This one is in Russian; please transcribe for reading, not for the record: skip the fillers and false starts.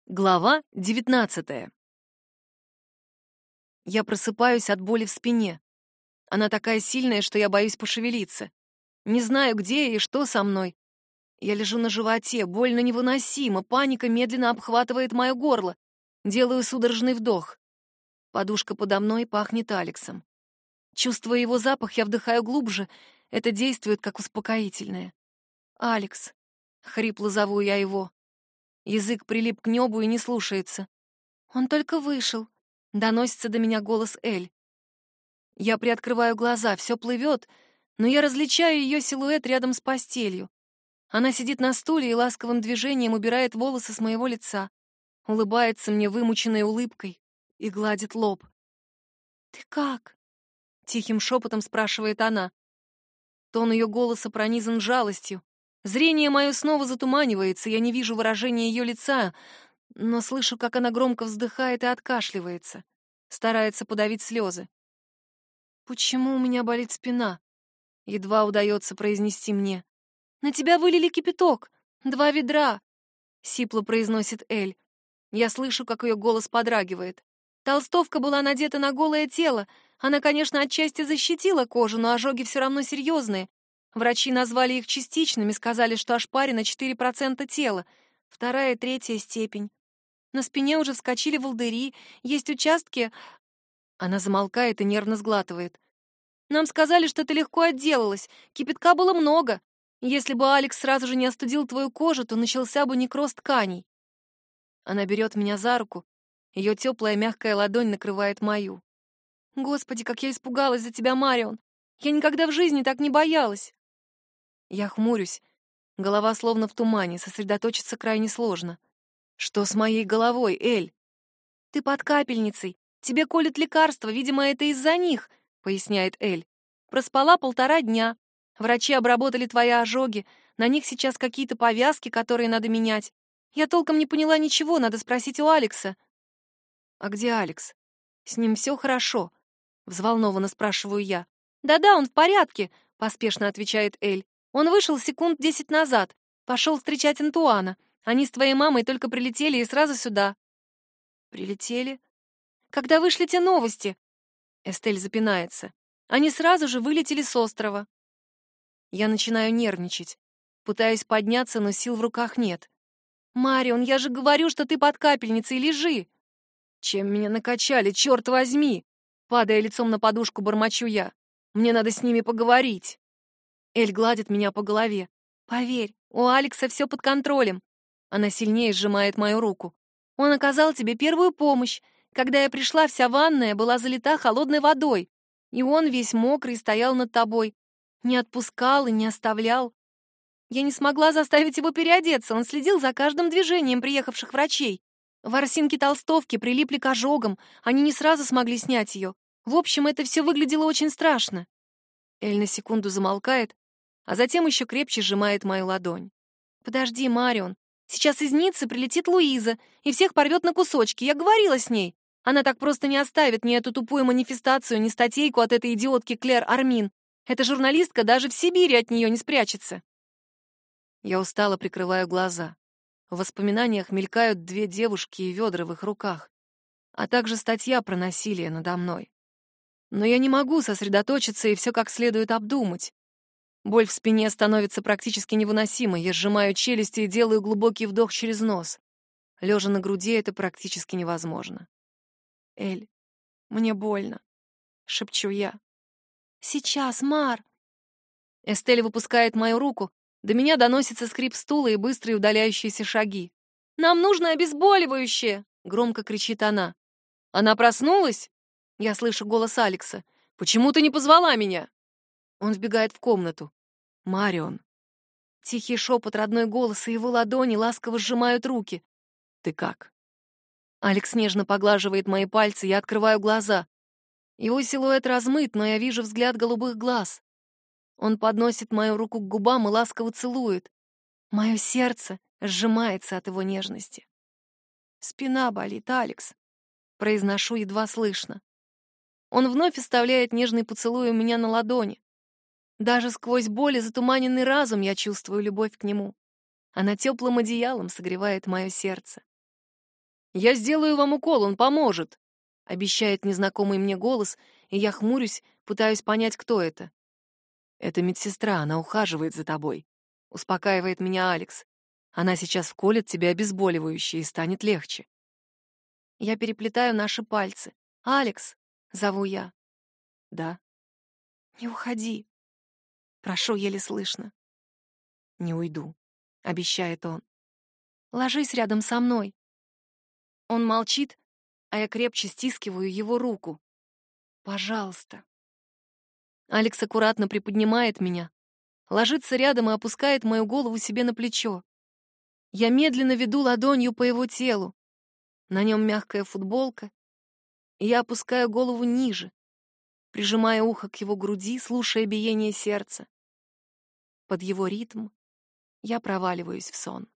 Глава 19. Я просыпаюсь от боли в спине. Она такая сильная, что я боюсь пошевелиться. Не знаю, где и что со мной. Я лежу на животе, больно невыносимо, паника медленно обхватывает мое горло. Делаю судорожный вдох. Подушка подо мной пахнет Алексом. Чувствуя его запах, я вдыхаю глубже. Это действует как успокоительное. «Алекс», — хрипло зову я его. Язык прилип к небу и не слушается. «Он только вышел», — доносится до меня голос Эль. Я приоткрываю глаза, все плывет, но я различаю ее силуэт рядом с постелью. Она сидит на стуле и ласковым движением убирает волосы с моего лица, улыбается мне вымученной улыбкой и гладит лоб. «Ты как?» — тихим шепотом спрашивает она. Тон ее голоса пронизан жалостью. Зрение мое снова затуманивается, я не вижу выражения ее лица, но слышу, как она громко вздыхает и откашливается, старается подавить слезы. «Почему у меня болит спина?» — едва удается произнести мне. «На тебя вылили кипяток! 2 ведра!» — сипло произносит Эль. Я слышу, как ее голос подрагивает. Толстовка была надета на голое тело. Она, конечно, отчасти защитила кожу, но ожоги все равно серьезные. Врачи назвали их частичными, сказали, что ошпарено 4% тела, 2-я и 3-я степень. На спине уже вскочили волдыри, есть участки... Она замолкает и нервно сглатывает. Нам сказали, что ты легко отделалась, кипятка было много. Если бы Алекс сразу же не остудил твою кожу, то начался бы некроз тканей. Она берет меня за руку, ее теплая мягкая ладонь накрывает мою. Господи, как я испугалась за тебя, Марион! Я никогда в жизни так не боялась. Я хмурюсь, голова словно в тумане, сосредоточиться крайне сложно. Что с моей головой, Эль? Ты под капельницей, тебе колют лекарства, видимо, это из-за них, поясняет Эль. Проспала 1,5 дня. Врачи обработали твои ожоги, на них сейчас какие-то повязки, которые надо менять. Я толком не поняла ничего, надо спросить у Алекса. А где Алекс? С ним все хорошо? Взволнованно спрашиваю я. Да-да, он в порядке, поспешно отвечает Эль. Он вышел секунд 10 назад, пошел встречать Антуана. Они с твоей мамой только прилетели и сразу сюда. Прилетели? Когда вышли те новости? Эстель запинается. Они сразу же вылетели с острова. Я начинаю нервничать. Пытаюсь подняться, но сил в руках нет. «Марион, я же говорю, что ты под капельницей, лежи!» «Чем меня накачали, черт возьми!» Падая лицом на подушку, бормочу я. «Мне надо с ними поговорить!» Эль гладит меня по голове. «Поверь, у Алекса все под контролем!» Она сильнее сжимает мою руку. «Он оказал тебе первую помощь. Когда я пришла, вся ванная была залита холодной водой. И он весь мокрый стоял над тобой. Не отпускал и не оставлял. Я не смогла заставить его переодеться, он следил за каждым движением приехавших врачей. Ворсинки толстовки прилипли к ожогам, они не сразу смогли снять ее. В общем, это все выглядело очень страшно». Эль на секунду замолкает, а затем еще крепче сжимает мою ладонь. «Подожди, Марион, сейчас из Ниццы прилетит Луиза и всех порвет на кусочки, я говорила с ней. Она так просто не оставит ни эту тупую манифестацию, ни статейку от этой идиотки Клэр Армин. Эта журналистка даже в Сибири от нее не спрячется». Я устало прикрываю глаза. В воспоминаниях мелькают 2 девушки и ведра в их руках, а также статья про насилие надо мной. Но я не могу сосредоточиться и все как следует обдумать. Боль в спине становится практически невыносимой, я сжимаю челюсти и делаю глубокий вдох через нос. Лежа на груди это практически невозможно. «Эль, мне больно», — шепчу я. «Сейчас, Мар!» Эстель выпускает мою руку, до меня доносится скрип стула и быстрые удаляющиеся шаги. «Нам нужно обезболивающее!» — громко кричит она. «Она проснулась?» — я слышу голос Алекса. «Почему ты не позвала меня?» Он вбегает в комнату. «Марион». Тихий шепот, родной голос и его ладони ласково сжимают руки. «Ты как?» Алекс нежно поглаживает мои пальцы, я открываю глаза. Его силуэт размыт, но я вижу взгляд голубых глаз. Он подносит мою руку к губам и ласково целует. Мое сердце сжимается от его нежности. «Спина болит, Алекс», — произношу едва слышно. Он вновь оставляет нежный поцелуй у меня на ладони. Даже сквозь боль и затуманенный разум я чувствую любовь к нему. Она теплым одеялом согревает мое сердце. «Я сделаю вам укол, он поможет», — обещает незнакомый мне голос, и я хмурюсь, пытаюсь понять, кто это. «Это медсестра, она ухаживает за тобой», — успокаивает меня Алекс. «Она сейчас вколет тебе обезболивающее, и станет легче». Я переплетаю наши пальцы. «Алекс!» — зову я. «Да». «Не уходи!» — прошу еле слышно. «Не уйду», — обещает он. «Ложись рядом со мной». Он молчит, а я крепче стискиваю его руку. «Пожалуйста». Алекс аккуратно приподнимает меня, ложится рядом и опускает мою голову себе на плечо. Я медленно веду ладонью по его телу. На нем мягкая футболка, и я опускаю голову ниже, прижимая ухо к его груди, слушая биение сердца. Под его ритм я проваливаюсь в сон.